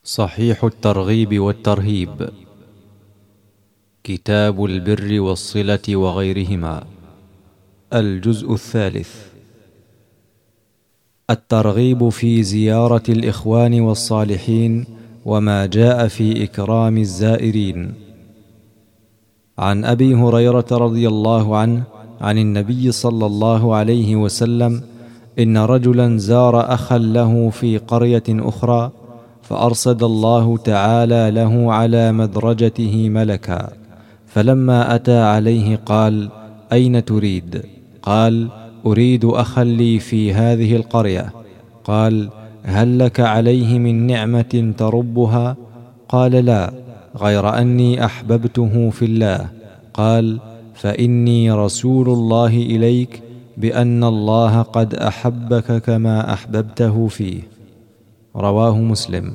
صحيح الترغيب والترهيب، كتاب البر والصلة وغيرهما، الجزء الثالث. الترغيب في زيارة الإخوان والصالحين وما جاء في إكرام الزائرين. عن أبي هريرة رضي الله عنه عن النبي صلى الله عليه وسلم: إن رجلا زار أخا له في قرية أخرى، فأرصد الله تعالى له على مدرجته ملكا، فلما أتى عليه قال: أين تريد؟ قال: أريد أخا لي في هذه القرية. قال: هل لك عليه من نعمة تربها؟ قال: لا، غير أني أحببته في الله. قال: فإني رسول الله إليك بأن الله قد أحبك كما أحببته فيه. رواه مسلم.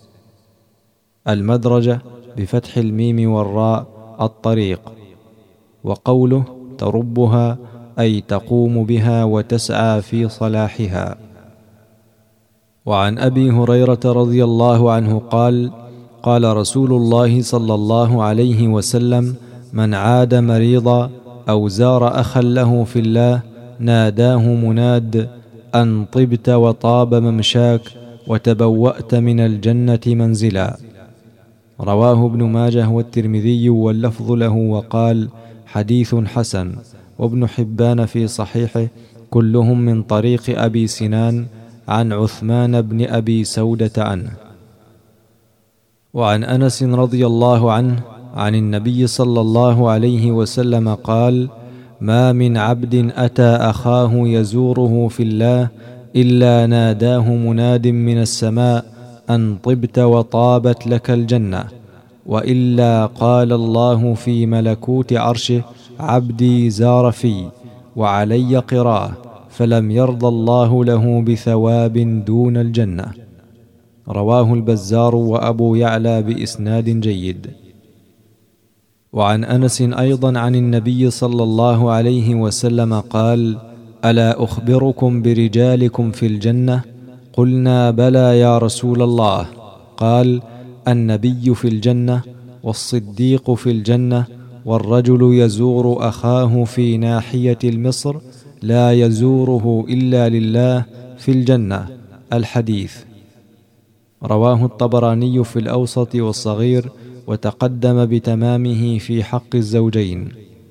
المدرجة بفتح الميم والراء الطريق، وقوله تربها أي تقوم بها وتسعى في صلاحها. وعن أبي هريرة رضي الله عنه قال: قال رسول الله صلى الله عليه وسلم: من عاد مريضا أو زار أخا له في الله ناداه مناد: أن طبت وطاب ممشاك وتبوأت من الجنة منزلا. رواه ابن ماجه والترمذي واللفظ له، وقال: حديث حسن. وابن حبان في صحيحه كلهم من طريق أبي سنان عن عثمان بن أبي سودة عنه. وعن أنس رضي الله عنه عن النبي صلى الله عليه وسلم قال: ما من عبد أتى أخاه يزوره في الله إلا ناداه مناد من السماء: أن طبت وطابت لك الجنة. وإلا قال الله في ملكوت عرشه: عبدي زار في وعلي قراه، فلم يرضى الله له بثواب دون الجنة. رواه البزار وأبو يعلى بإسناد جيد. وعن أنس أيضا عن النبي صلى الله عليه وسلم قال: ألا أخبركم برجالكم في الجنة؟ قلنا: بلى يا رسول الله. قال: النبي في الجنة، والصديق في الجنة، والرجل يزور أخاه في ناحية المصر لا يزوره إلا لله في الجنة. الحديث. رواه الطبراني في الأوسط والصغير، وتقدم بتمامه في حق الزوجين.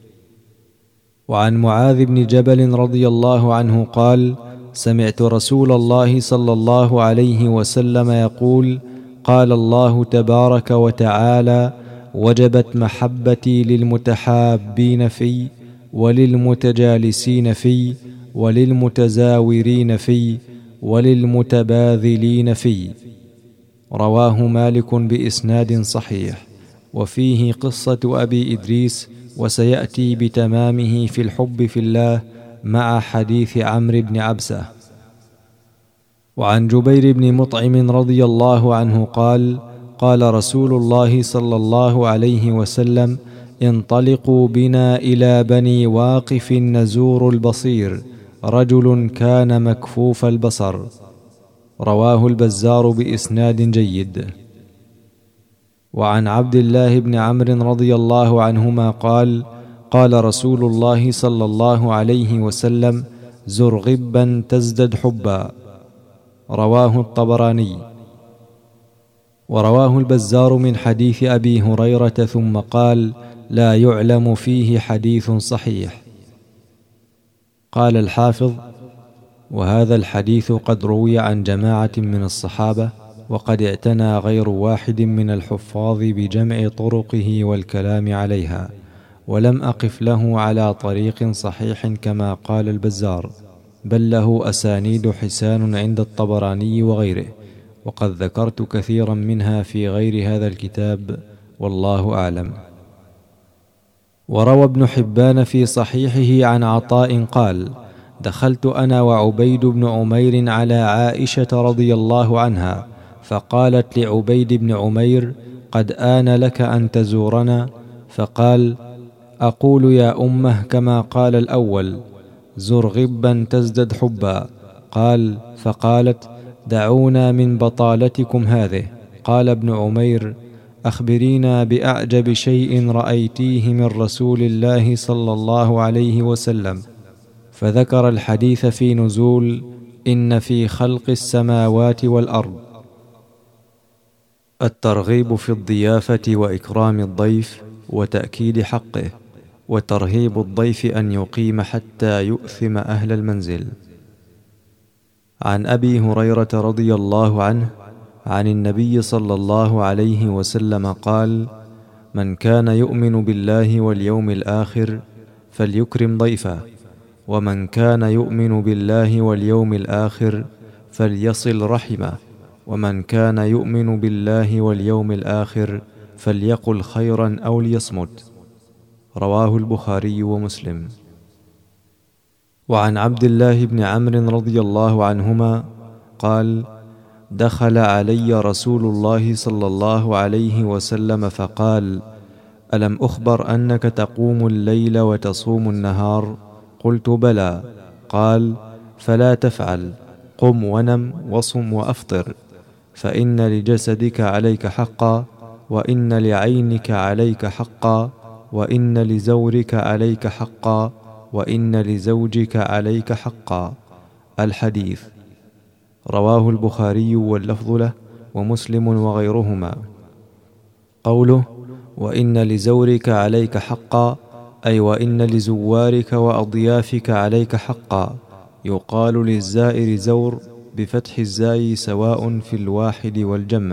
وعن معاذ بن جبل رضي الله عنه قال: سمعت رسول الله صلى الله عليه وسلم يقول: قال الله تبارك وتعالى: وجبت محبتي للمتحابين في، وللمتجالسين في، وللمتزاورين في، وللمتباذلين في. رواه مالك بإسناد صحيح، وفيه قصة أبي إدريس، وسيأتي بتمامه في الحب في الله مع حديث عمرو بن عبسة. وعن جبير بن مطعم رضي الله عنه قال: قال رسول الله صلى الله عليه وسلم: انطلقوا بنا إلى بني واقف نزور البصير، رجل كان مكفوف البصر. رواه البزار بإسناد جيد. وعن عبد الله بن عمرو رضي الله عنهما قال: قال رسول الله صلى الله عليه وسلم: زر غبا تزدد حبا. رواه الطبراني. ورواه البزار من حديث أبي هريرة ثم قال: لا يعلم فيه حديث صحيح. قال الحافظ: وهذا الحديث قد روي عن جماعة من الصحابة، وقد اعتنى غير واحد من الحفاظ بجمع طرقه والكلام عليها، ولم أقف له على طريق صحيح كما قال البزار، بل له أسانيد حسان عند الطبراني وغيره، وقد ذكرت كثيرا منها في غير هذا الكتاب، والله أعلم. وروى ابن حبان في صحيحه عن عطاء قال: دخلت أنا وعبيد بن عمير على عائشة رضي الله عنها، فقالت لعبيد بن عمير: قد آن لك أن تزورنا. فقال: أقول يا أمه كما قال الأول: زر غبا تزدد حبا. قال: فقالت: دعونا من بطالتكم هذه، قال ابن عمير: أخبرينا بأعجب شيء رأيتيه من رسول الله صلى الله عليه وسلم، فذكر الحديث في نزول إن في خلق السماوات والأرض. الترغيب في الضيافة وإكرام الضيف وتأكيد حقه، وترهيب الضيف أن يقيم حتى يؤثم أهل المنزل. عن أبي هريرة رضي الله عنه عن النبي صلى الله عليه وسلم قال: من كان يؤمن بالله واليوم الآخر فليكرم ضيفه، ومن كان يؤمن بالله واليوم الآخر فليصل رحمه، ومن كان يؤمن بالله واليوم الآخر فليقل خيرا أو ليصمت. رواه البخاري ومسلم. وعن عبد الله بن عمرو رضي الله عنهما قال: دخل علي رسول الله صلى الله عليه وسلم فقال: ألم أخبر أنك تقوم الليل وتصوم النهار؟ قلت: بلى. قال: فلا تفعل، قم ونم وصم وأفطر، فإن لجسدك عليك حقا، وإن لعينك عليك حقا، وإن لزورك عليك حقا، وإن لزوجك عليك حقا. الحديث. رواه البخاري واللفظ له ومسلم وغيرهما. قوله وإن لزورك عليك حقا، أي وإن لزوارك وأضيافك عليك حقا. يقال للزائر زور بفتح الزاي سواء في الواحد والجمع.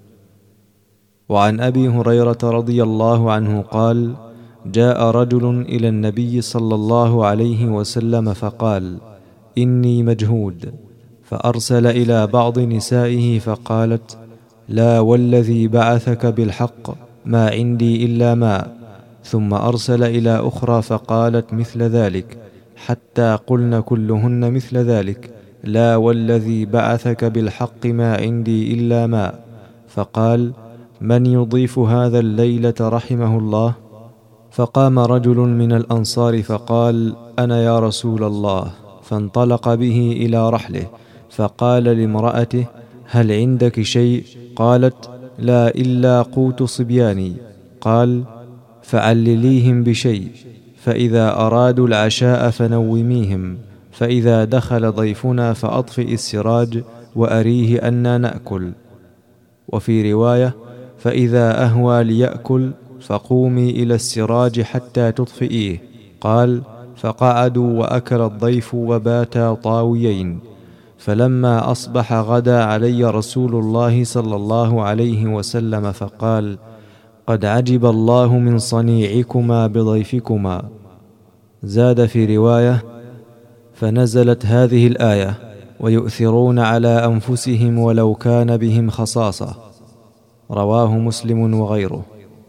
وعن أبي هريرة رضي الله عنه قال: جاء رجل إلى النبي صلى الله عليه وسلم فقال: إني مجهود، فأرسل إلى بعض نسائه فقالت: لا والذي بعثك بالحق ما عندي إلا ماء. ثم أرسل إلى أخرى فقالت مثل ذلك، حتى قلن كلهن مثل ذلك: لا والذي بعثك بالحق ما عندي إلا ماء. فقال: من يضيف هذا الليلة رحمه الله؟ فقام رجل من الأنصار فقال: أنا يا رسول الله. فانطلق به إلى رحله، فقال لامرأته: هل عندك شيء؟ قالت: لا إلا قوت صبياني. قال: فعلليهم بشيء، فإذا أرادوا العشاء فنوميهم، فإذا دخل ضيفنا فأطفئ السراج وأريه أنا نأكل. وفي رواية: فإذا أهوى ليأكل فقومي إلى السراج حتى تطفئيه. قال: فقعدوا وأكل الضيف وباتا طاويين. فلما أصبح غدا علي رسول الله صلى الله عليه وسلم فقال: قد عجب الله من صنيعكما بضيفكما. زاد في رواية: فنزلت هذه الآية: ويؤثرون على أنفسهم ولو كان بهم خصاصة. رواه مسلم وغيره.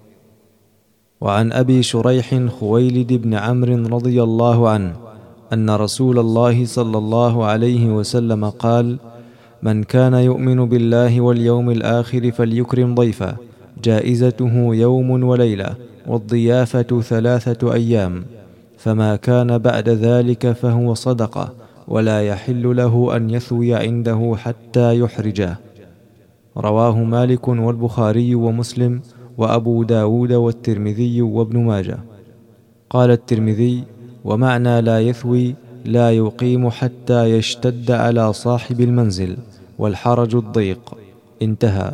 وعن أبي شريح خويلد بن عمرو رضي الله عنه أن رسول الله صلى الله عليه وسلم قال: من كان يؤمن بالله واليوم الآخر فليكرم ضيفه، جائزته يوم وليلة، والضيافة 3 أيام، فما كان بعد ذلك فهو صدقة، ولا يحل له أن يثوي عنده حتى يحرجه. رواه مالك والبخاري ومسلم وأبو داود والترمذي وابن ماجه. قال الترمذي: ومعنى لا يثوي لا يقيم حتى يشتد على صاحب المنزل، والحرج الضيق. انتهى.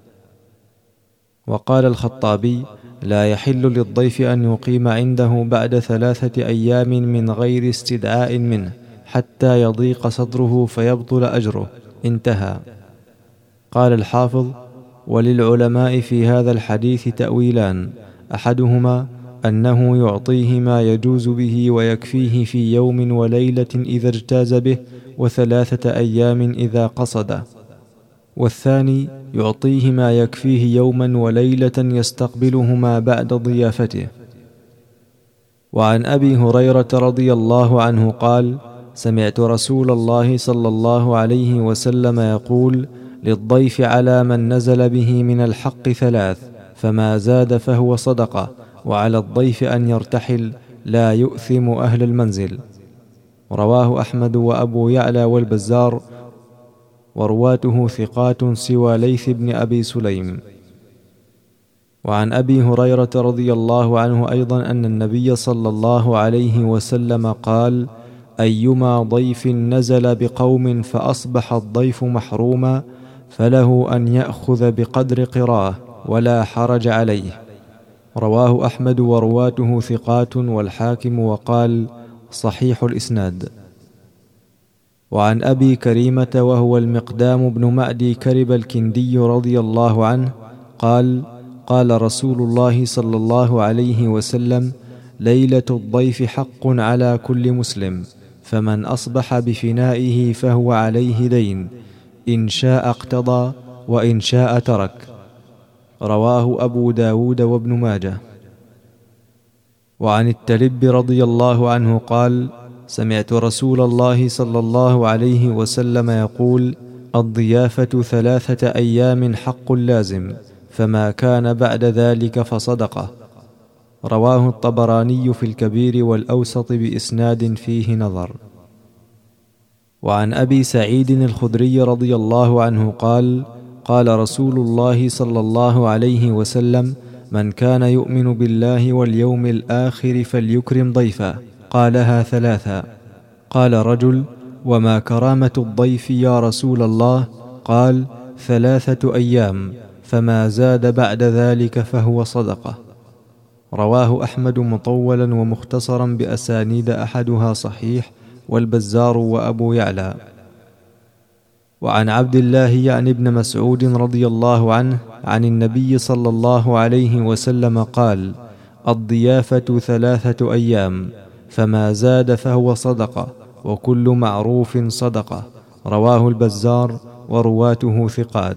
وقال الخطابي: لا يحل للضيف أن يقيم عنده بعد 3 أيام من غير استدعاء منه حتى يضيق صدره فيبطل أجره. انتهى. قال الحافظ: وللعلماء في هذا الحديث تأويلان: أحدهما أنه يعطيه ما يجوز به ويكفيه في يوم وليلة إذا اجتاز به، و3 أيام إذا قصده، والثاني يعطيه ما يكفيه يوما وليلة يستقبلهما بعد ضيافته. وعن أبي هريرة رضي الله عنه قال: سمعت رسول الله صلى الله عليه وسلم يقول: للضيف على من نزل به من الحق 3، فما زاد فهو صدقة، وعلى الضيف أن يرتحل لا يؤثم أهل المنزل. رواه أحمد وأبو يعلى والبزار. ورواته ثقات سوى ليث بن أبي سليم. وعن أبي هريرة رضي الله عنه أيضا أن النبي صلى الله عليه وسلم قال: أيما ضيف نزل بقوم فأصبح الضيف محروما فله أن يأخذ بقدر قراه ولا حرج عليه. رواه أحمد ورواته ثقات والحاكم وقال: صحيح الإسناد. وعن أبي كريمة وهو المقدام بن معدي كرب الكندي رضي الله عنه قال: قال رسول الله صلى الله عليه وسلم: ليلة الضيف حق على كل مسلم، فمن أصبح بفنائه فهو عليه دين، إن شاء اقتضى وإن شاء ترك. رواه أبو داود وابن ماجه. وعن التلب رضي الله عنه قال: سمعت رسول الله صلى الله عليه وسلم يقول: الضيافة 3 أيام حق لازم، فما كان بعد ذلك فصدقة. رواه الطبراني في الكبير والأوسط بإسناد فيه نظر. وعن أبي سعيد الخدري رضي الله عنه قال: قال رسول الله صلى الله عليه وسلم: من كان يؤمن بالله واليوم الآخر فليكرم ضيفه. قالها 3. قال رجل: وما كرامة الضيف يا رسول الله؟ قال: 3 أيام، فما زاد بعد ذلك فهو صدقة. رواه أحمد مطولا ومختصرا بأسانيد أحدها صحيح، والبزار وأبو يعلى. وعن عبد الله يعني ابن مسعود رضي الله عنه عن النبي صلى الله عليه وسلم قال: الضيافة 3 أيام، فما زاد فهو صدقة، وكل معروف صدقة. رواه البزار ورواته ثقات.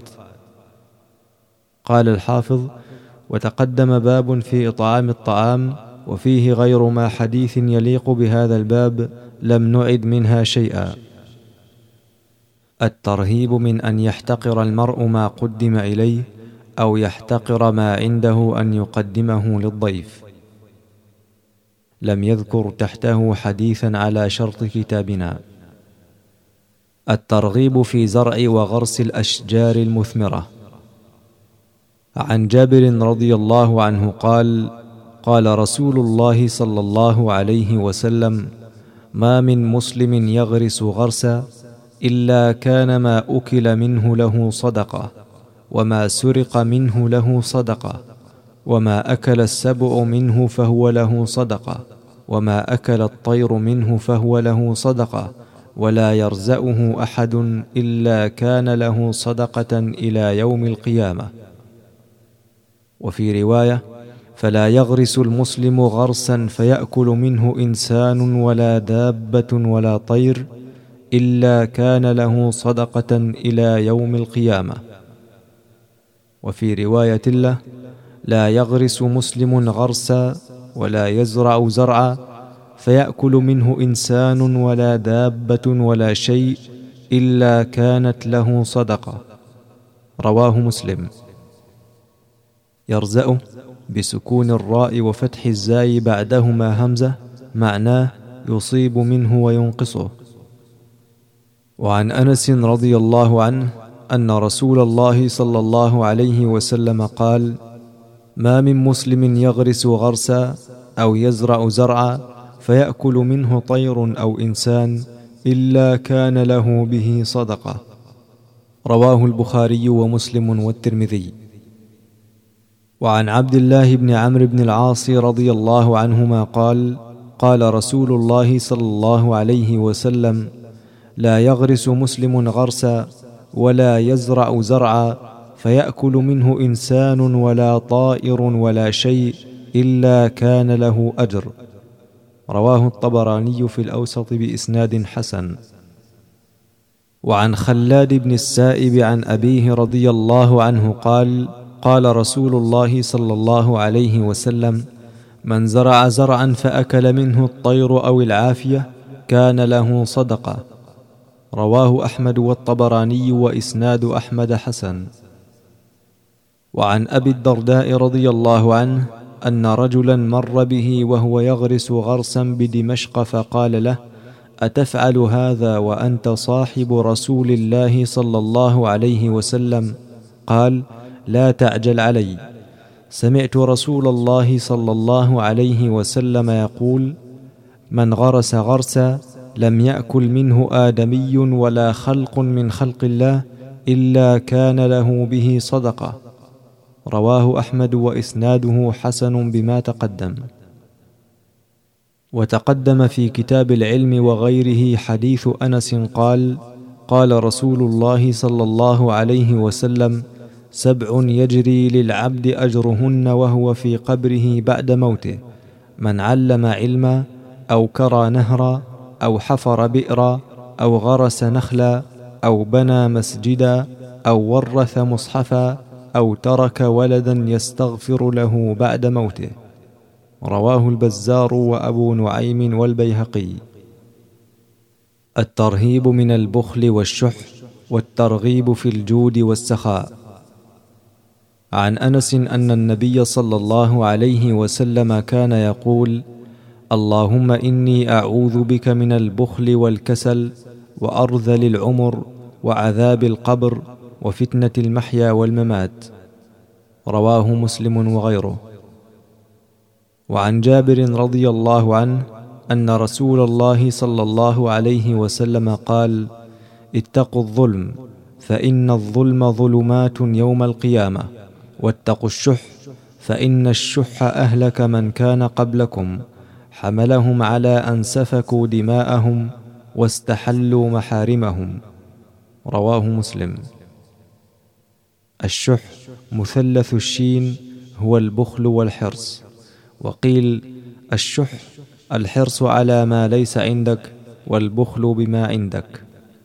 قال الحافظ: وتقدم باب في إطعام الطعام، وفيه غير ما حديث يليق بهذا الباب لم نعد منها شيئا. الترهيب من أن يحتقر المرء ما قدم إليه، أو يحتقر ما عنده أن يقدمه للضيف. لم يذكر تحته حديثا على شرط كتابنا. الترغيب في زرع وغرس الأشجار المثمرة. عن جابر رضي الله عنه قال: قال رسول الله صلى الله عليه وسلم: ما من مسلم يغرس غرسا إلا كان ما أكل منه له صدقة، وما سرق منه له صدقة، وما أكل السبع منه فهو له صدقة، وما أكل الطير منه فهو له صدقة، ولا يرزأه أحد إلا كان له صدقة إلى يوم القيامة. وفي رواية: فلا يغرس المسلم غرسا فيأكل منه إنسان ولا دابة ولا طير إلا كان له صدقة إلى يوم القيامة. وفي رواية له: لا يغرس مسلم غرسا ولا يزرع زرعا فيأكل منه إنسان ولا دابة ولا شيء إلا كانت له صدقة. رواه مسلم. يرزأ بسكون الراء وفتح الزاي بعدهما همزة، معناه يصيب منه وينقصه. وعن أنس رضي الله عنه أن رسول الله صلى الله عليه وسلم قال: ما من مسلم يغرس غرسا أو يزرع زرعا فيأكل منه طير أو إنسان إلا كان له به صدقة. رواه البخاري ومسلم والترمذي. وعن عبد الله بن عمرو بن العاص رضي الله عنهما قال: قال رسول الله صلى الله عليه وسلم: لا يغرس مسلم غرسا ولا يزرع زرعا فيأكل منه إنسان ولا طائر ولا شيء إلا كان له أجر. رواه الطبراني في الأوسط بإسناد حسن. وعن خلاد بن السائب عن أبيه رضي الله عنه قال: قال رسول الله صلى الله عليه وسلم: من زرع زرعا فأكل منه الطير أو العافية كان له صدقة. رواه أحمد والطبراني وإسناد أحمد حسن. وعن أبي الدرداء رضي الله عنه أن رجلا مر به وهو يغرس غرسا بدمشق فقال له: أتفعل هذا وأنت صاحب رسول الله صلى الله عليه وسلم؟ قال: لا تعجل علي. سمعت رسول الله صلى الله عليه وسلم يقول: من غرس غرسا لم يأكل منه آدمي ولا خلق من خلق الله إلا كان له به صدقة. رواه أحمد وإسناده حسن بما تقدم. وتقدم في كتاب العلم وغيره حديث أنس قال: قال رسول الله صلى الله عليه وسلم: 7 يجري للعبد أجرهن وهو في قبره بعد موته: من علم علما، أو كرى نهرا، أو حفر بئرا، أو غرس نخلا، أو بنى مسجدا، أو ورث مصحفا، أو ترك ولدا يستغفر له بعد موته. رواه البزار وأبو نعيم والبيهقي. الترهيب من البخل والشح، والترغيب في الجود والسخاء. عن أنس أن النبي صلى الله عليه وسلم كان يقول: اللهم إني أعوذ بك من البخل والكسل وأرذل العمر وعذاب القبر وفتنة المحيا والممات. رواه مسلم وغيره. وعن جابر رضي الله عنه أن رسول الله صلى الله عليه وسلم قال: اتقوا الظلم فإن الظلم ظلمات يوم القيامة، واتقوا الشح فإن الشح أهلك من كان قبلكم، حملهم على أن سفكوا دماءهم واستحلوا محارمهم. رواه مسلم. الشح مثلث الشين هو البخل والحرص. وقيل: الشح الحرص على ما ليس عندك، والبخل بما عندك.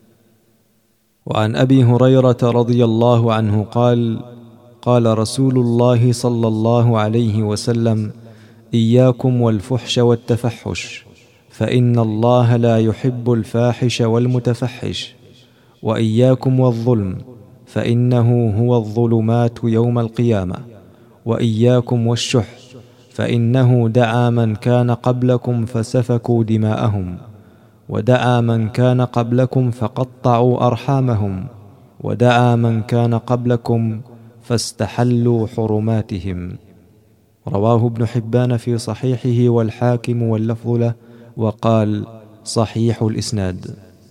وعن أبي هريرة رضي الله عنه قال: قال رسول الله صلى الله عليه وسلم: إياكم والفحش والتفحش، فإن الله لا يحب الفاحش والمتفحش. وإياكم والظلم، فإنه هو الظلمات يوم القيامة. وإياكم والشح، فإنه دعا من كان قبلكم فسفكوا دماءهم، ودعا من كان قبلكم فقطعوا أرحامهم، ودعا من كان قبلكم فاستحلوا حرماتهم. رواه ابن حبان في صحيحه والحاكم واللفظ له، وقال: صحيح الإسناد.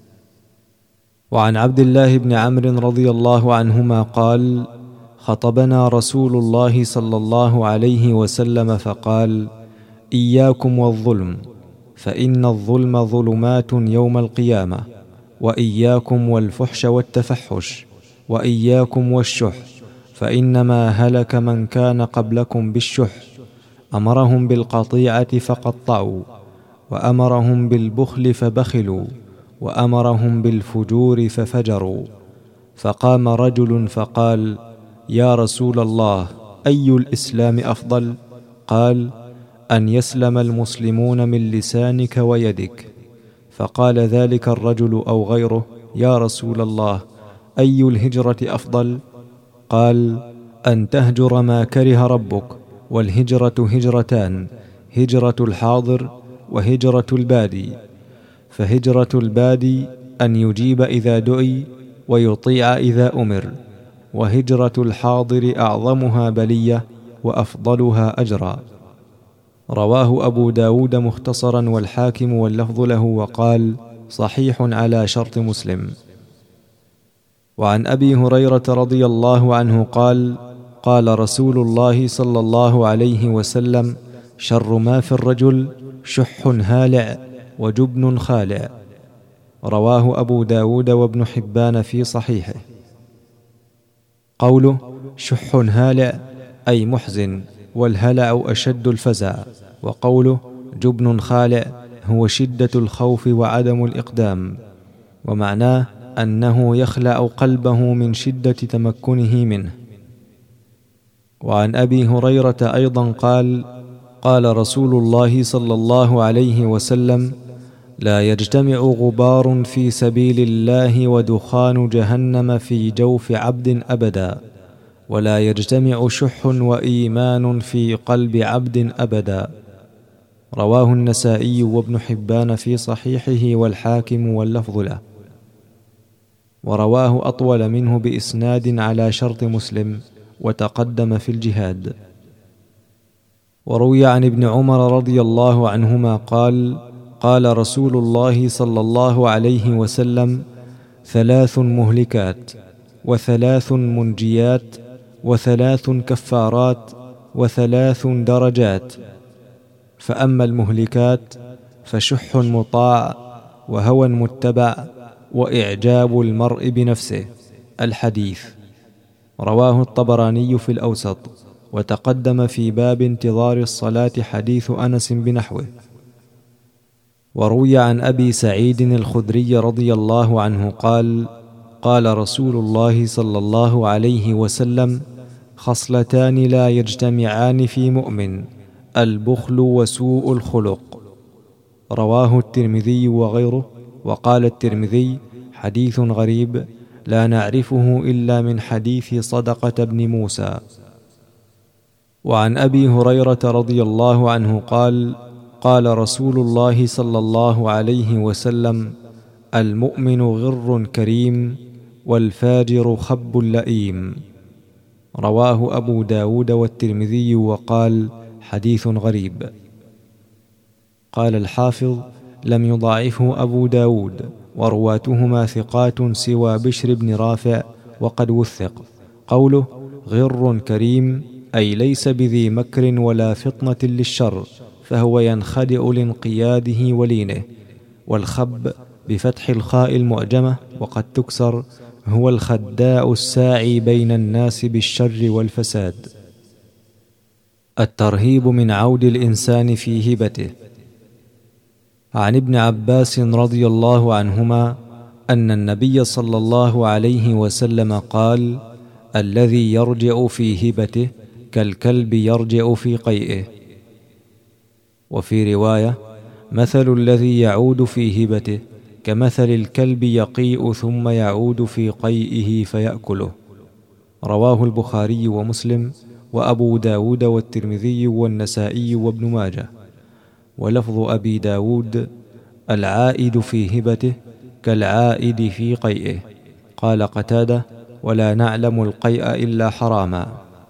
وعن عبد الله بن عمرو رضي الله عنهما قال: خطبنا رسول الله صلى الله عليه وسلم فقال: إياكم والظلم، فإن الظلم ظلمات يوم القيامة. وإياكم والفحش والتفحش، وإياكم والشح، فإنما هلك من كان قبلكم بالشح. أمرهم بالقطيعة فقطعوا، وأمرهم بالبخل فبخلوا، وأمرهم بالفجور ففجروا. فقام رجل فقال: يا رسول الله، أي الإسلام أفضل؟ قال: أن يسلم المسلمون من لسانك ويدك. فقال ذلك الرجل أو غيره: يا رسول الله، أي الهجرة أفضل؟ قال: أن تهجر ما كره ربك. والهجرة هجرتان: هجرة الحاضر وهجرة البادي. فهجرة البادي أن يجيب إذا دعي ويطيع إذا أمر، وهجرة الحاضر أعظمها بلية وأفضلها أجرا. رواه أبو داود مختصرا والحاكم واللفظ له، وقال: صحيح على شرط مسلم. وعن أبي هريرة رضي الله عنه قال: قال رسول الله صلى الله عليه وسلم: شر ما في الرجل شح هالع وجبن خالع. رواه أبو داود وابن حبان في صحيحه. قوله شح هالع أي محزن، والهلع أشد الفزع. وقوله جبن خالع هو شدة الخوف وعدم الإقدام، ومعناه أنه يخلع قلبه من شدة تمكنه منه. وعن أبي هريرة أيضا قال: قال رسول الله صلى الله عليه وسلم: لا يجتمع غبار في سبيل الله ودخان جهنم في جوف عبد أبدا، ولا يجتمع شح وإيمان في قلب عبد أبدا. رواه النسائي وابن حبان في صحيحه والحاكم واللفظ له، ورواه أطول منه بإسناد على شرط مسلم وتقدم في الجهاد. وروي عن ابن عمر رضي الله عنهما قال: قال رسول الله صلى الله عليه وسلم: 3 مهلكات، و3 منجيات، و3 كفارات، و3 درجات. فأما المهلكات فشح مطاع، وهوى متبع، وإعجاب المرء بنفسه. الحديث رواه الطبراني في الأوسط، وتقدم في باب انتظار الصلاة حديث أنس بنحوه. وروي عن أبي سعيد الخدري رضي الله عنه قال: قال رسول الله صلى الله عليه وسلم: خصلتان لا يجتمعان في مؤمن: البخل وسوء الخلق. رواه الترمذي وغيره. وقال الترمذي: حديث غريب لا نعرفه إلا من حديث صدقة بن موسى. وعن أبي هريرة رضي الله عنه قال: قال رسول الله صلى الله عليه وسلم: المؤمن غر كريم، والفاجر خب لئيم. رواه أبو داود والترمذي وقال: حديث غريب. قال الحافظ: لم يضاعفه أبو داود، ورواتهما ثقات سوى بشر بن رافع وقد وثق. قوله غر كريم أي ليس بذي مكر ولا فطنة للشر، فهو ينخدع لانقياده ولينه. والخب بفتح الخاء المعجمة وقد تكسر هو الخداع الساعي بين الناس بالشر والفساد. الترهيب من عود الإنسان في هبته. عن ابن عباس رضي الله عنهما أن النبي صلى الله عليه وسلم قال: الذي يرجع في هبته كالكلب يرجع في قيئه. وفي رواية: مثل الذي يعود في هبته كمثل الكلب يقيء ثم يعود في قيئه فيأكله. رواه البخاري ومسلم وأبو داود والترمذي والنسائي وابن ماجه. ولفظ أبي داود: العائد في هبته كالعائد في قيئه. قال قتادة: ولا نعلم القيء إلا حراما.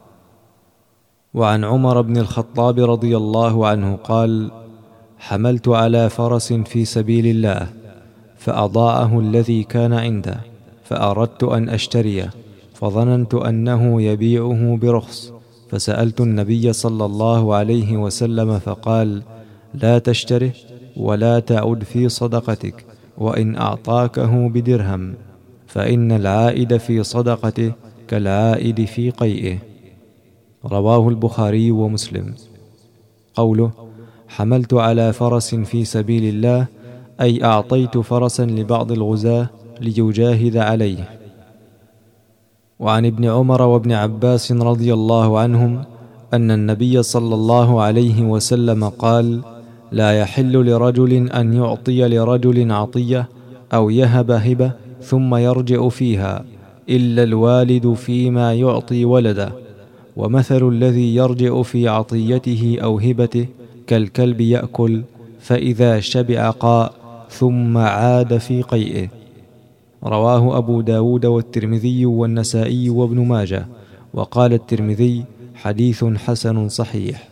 وعن عمر بن الخطاب رضي الله عنه قال: حملت على فرس في سبيل الله، فأضاعه الذي كان عنده، فأردت أن أشتريه، فظننت أنه يبيعه برخص، فسألت النبي صلى الله عليه وسلم فقال: لا تشتره ولا تعد في صدقتك، وإن أعطاكه بدرهم، فإن العائد في صدقته كالعائد في قيئه. رواه البخاري ومسلم. قوله حملت على فرس في سبيل الله أي أعطيت فرسا لبعض الغزاة ليجاهد عليه. وعن ابن عمر وابن عباس رضي الله عنهم أن النبي صلى الله عليه وسلم قال: لا يحل لرجل أن يعطي لرجل عطية أو يهب هبة ثم يرجع فيها، إلا الوالد فيما يعطي ولده. ومثل الذي يرجع في عطيته أو هبته كالكلب يأكل، فإذا شبع قاء ثم عاد في قيئه. رواه أبو داود والترمذي والنسائي وابن ماجه. وقال الترمذي: حديث حسن صحيح.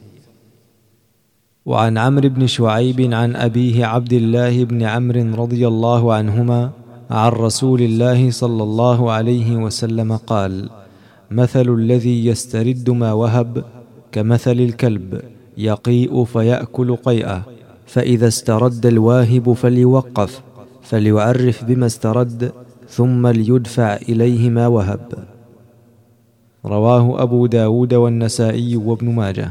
وعن عمرو بن شعيب عن أبيه عبد الله بن عمرو رضي الله عنهما عن رسول الله صلى الله عليه وسلم قال: مثل الذي يسترد ما وهب كمثل الكلب يقيء فيأكل قيئه، فإذا استرد الواهب فليوقف، فليعرف بما استرد، ثم ليدفع إليه ما وهب. رواه أبو داود والنسائي وابن ماجه.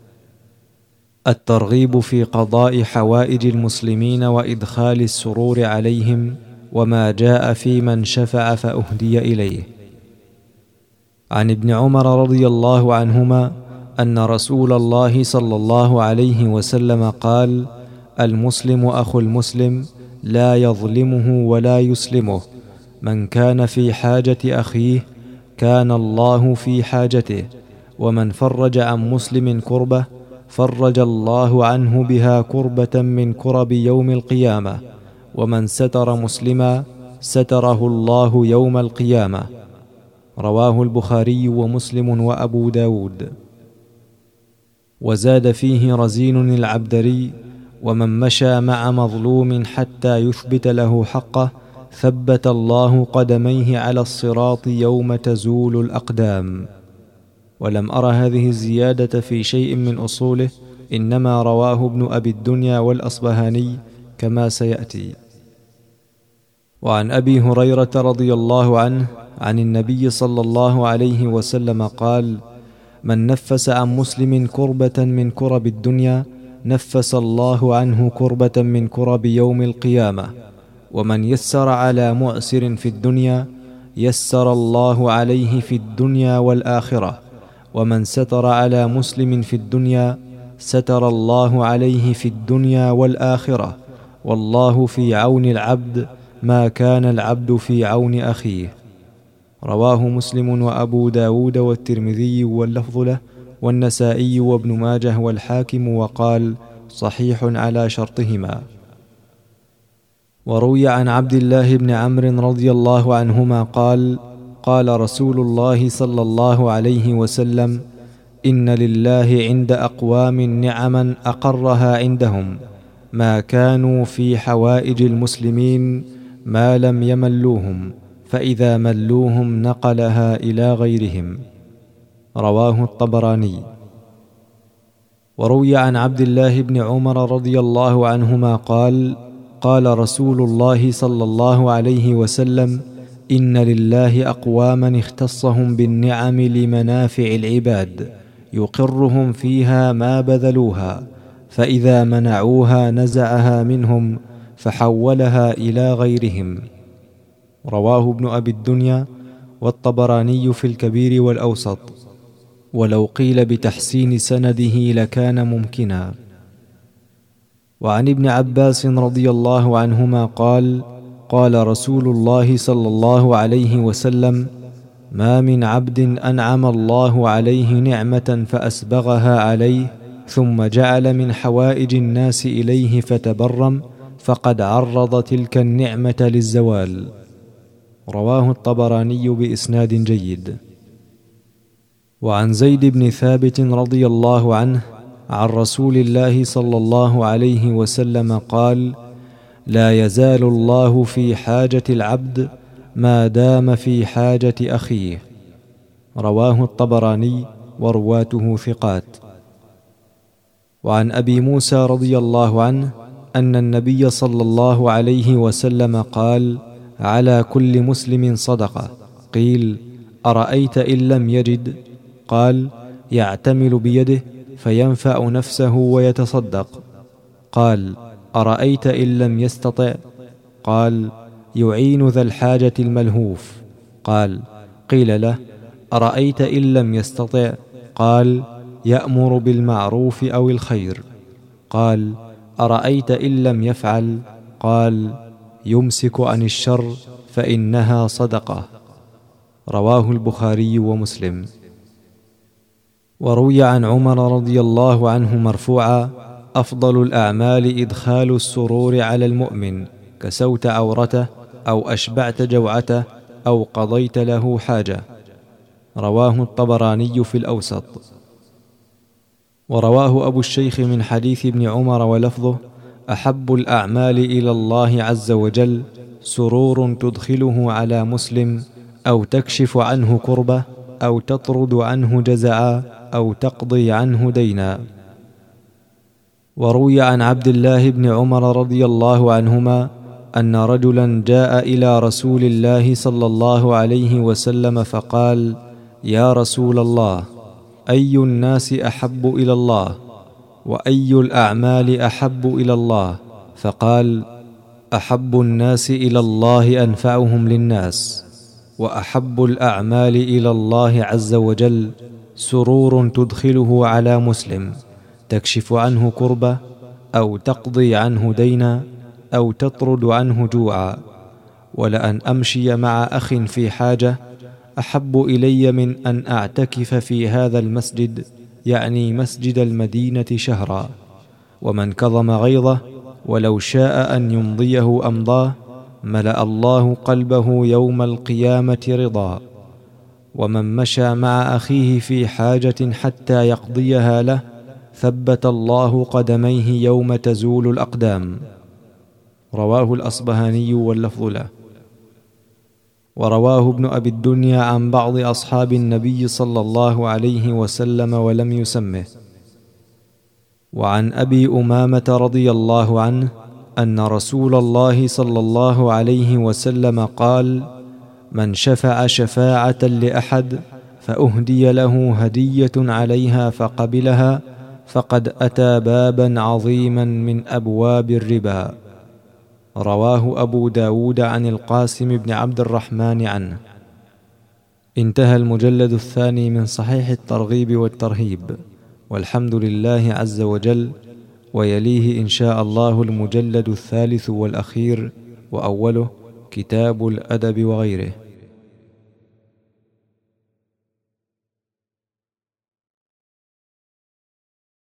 الترغيب في قضاء حوائج المسلمين وإدخال السرور عليهم، وما جاء في من شفع فأهدي إليه. عن ابن عمر رضي الله عنهما أن رسول الله صلى الله عليه وسلم قال: المسلم أخو المسلم لا يظلمه ولا يسلمه، من كان في حاجة أخيه كان الله في حاجته، ومن فرج عن مسلم كربة فرج الله عنه بها كربة من كرب يوم القيامة، ومن ستر مسلما ستره الله يوم القيامة. رواه البخاري ومسلم وأبو داود. وزاد فيه رزين العبدري: ومن مشى مع مظلوم حتى يثبت له حقه ثبت الله قدميه على الصراط يوم تزول الأقدام. ولم أر هذه الزيادة في شيء من أصوله، إنما رواه ابن أبي الدنيا والأصبهاني كما سيأتي. وعن أبي هريرة رضي الله عنه عن النبي صلى الله عليه وسلم قال: من نفس عن مسلم كربة من كرب الدنيا نفس الله عنه كربة من كرب يوم القيامة. ومن يسر على معسر في الدنيا يسر الله عليه في الدنيا والآخرة. ومن ستر على مسلم في الدنيا ستر الله عليه في الدنيا والآخرة. والله في عون العبد ما كان العبد في عون أخيه. رواه مسلم وأبو داود والترمذي واللفظ له، والنسائي وابن ماجه والحاكم، وقال: صحيح على شرطهما. وروي عن عبد الله بن عمرو رضي الله عنهما قال: قال رسول الله صلى الله عليه وسلم: إن لله عند أقوام نعما أقرها عندهم ما كانوا في حوائج المسلمين ما لم يملوهم، فإذا ملوهم نقلها إلى غيرهم. رواه الطبراني. وروي عن عبد الله بن عمر رضي الله عنهما قال: قال رسول الله صلى الله عليه وسلم: إن لله أقواما اختصهم بالنعم لمنافع العباد يقرهم فيها ما بذلوها، فإذا منعوها نزعها منهم فحولها إلى غيرهم. رواه ابن أبي الدنيا والطبراني في الكبير والأوسط، ولو قيل بتحسين سنده لكان ممكنا. وعن ابن عباس رضي الله عنهما قال: قال رسول الله صلى الله عليه وسلم: ما من عبد أنعم الله عليه نعمة فأسبغها عليه ثم جعل من حوائج الناس إليه فتبرم فقد عرض تلك النعمة للزوال. رواه الطبراني بإسناد جيد. وعن زيد بن ثابت رضي الله عنه عن رسول الله صلى الله عليه وسلم قال: لا يزال الله في حاجة العبد ما دام في حاجة أخيه. رواه الطبراني ورواته ثقات. وعن أبي موسى رضي الله عنه أن النبي صلى الله عليه وسلم قال: على كل مسلم صدقة. قيل: أرأيت إن لم يجد؟ قال: يعتمل بيده فينفع نفسه ويتصدق. قال: أرأيت إن لم يستطع؟ قال: يعين ذا الحاجة الملهوف. قال: قيل له: أرأيت إن لم يستطع؟ قال: يأمر بالمعروف أو الخير. قال: أرأيت إن لم يفعل؟ قال: يمسك عن الشر فإنها صدقة. رواه البخاري ومسلم. وروي عن عمر رضي الله عنه مرفوعا: أفضل الأعمال إدخال السرور على المؤمن، كسوت عورته أو أشبعت جوعته أو قضيت له حاجة. رواه الطبراني في الأوسط. ورواه أبو الشيخ من حديث ابن عمر ولفظه: أحب الأعمال إلى الله عز وجل سرور تدخله على مسلم، أو تكشف عنه كربة، أو تطرد عنه جزعا، أو تقضي عنه دينا. وروي عن عبد الله بن عمر رضي الله عنهما أن رجلا جاء إلى رسول الله صلى الله عليه وسلم فقال: يا رسول الله، أي الناس أحب إلى الله؟ وأي الأعمال أحب إلى الله؟ فقال: أحب الناس إلى الله أنفعهم للناس، وأحب الأعمال إلى الله عز وجل سرور تدخله على مسلم، تكشف عنه كربة، أو تقضي عنه دينا، أو تطرد عنه جوعا. ولأن أمشي مع أخ في حاجة أحب إلي من أن أعتكف في هذا المسجد يعني مسجد المدينة شهرا. ومن كظم غيظه ولو شاء أن يمضيه أمضاه، ملأ الله قلبه يوم القيامة رضا. ومن مشى مع أخيه في حاجة حتى يقضيها له، ثبت الله قدميه يوم تزول الأقدام. رواه الأصبهاني واللفظ له. ورواه ابن أبي الدنيا عن بعض أصحاب النبي صلى الله عليه وسلم ولم يسمه. وعن أبي أمامة رضي الله عنه أن رسول الله صلى الله عليه وسلم قال: من شفع شفاعة لأحد فأهدي له هدية عليها فقبلها، فقد أتى بابا عظيما من أبواب الربا. رواه أبو داود عن القاسم بن عبد الرحمن عنه. انتهى المجلد الثاني من صحيح الترغيب والترهيب، والحمد لله عز وجل. ويليه إن شاء الله المجلد الثالث والأخير، وأوله كتاب الأدب وغيره.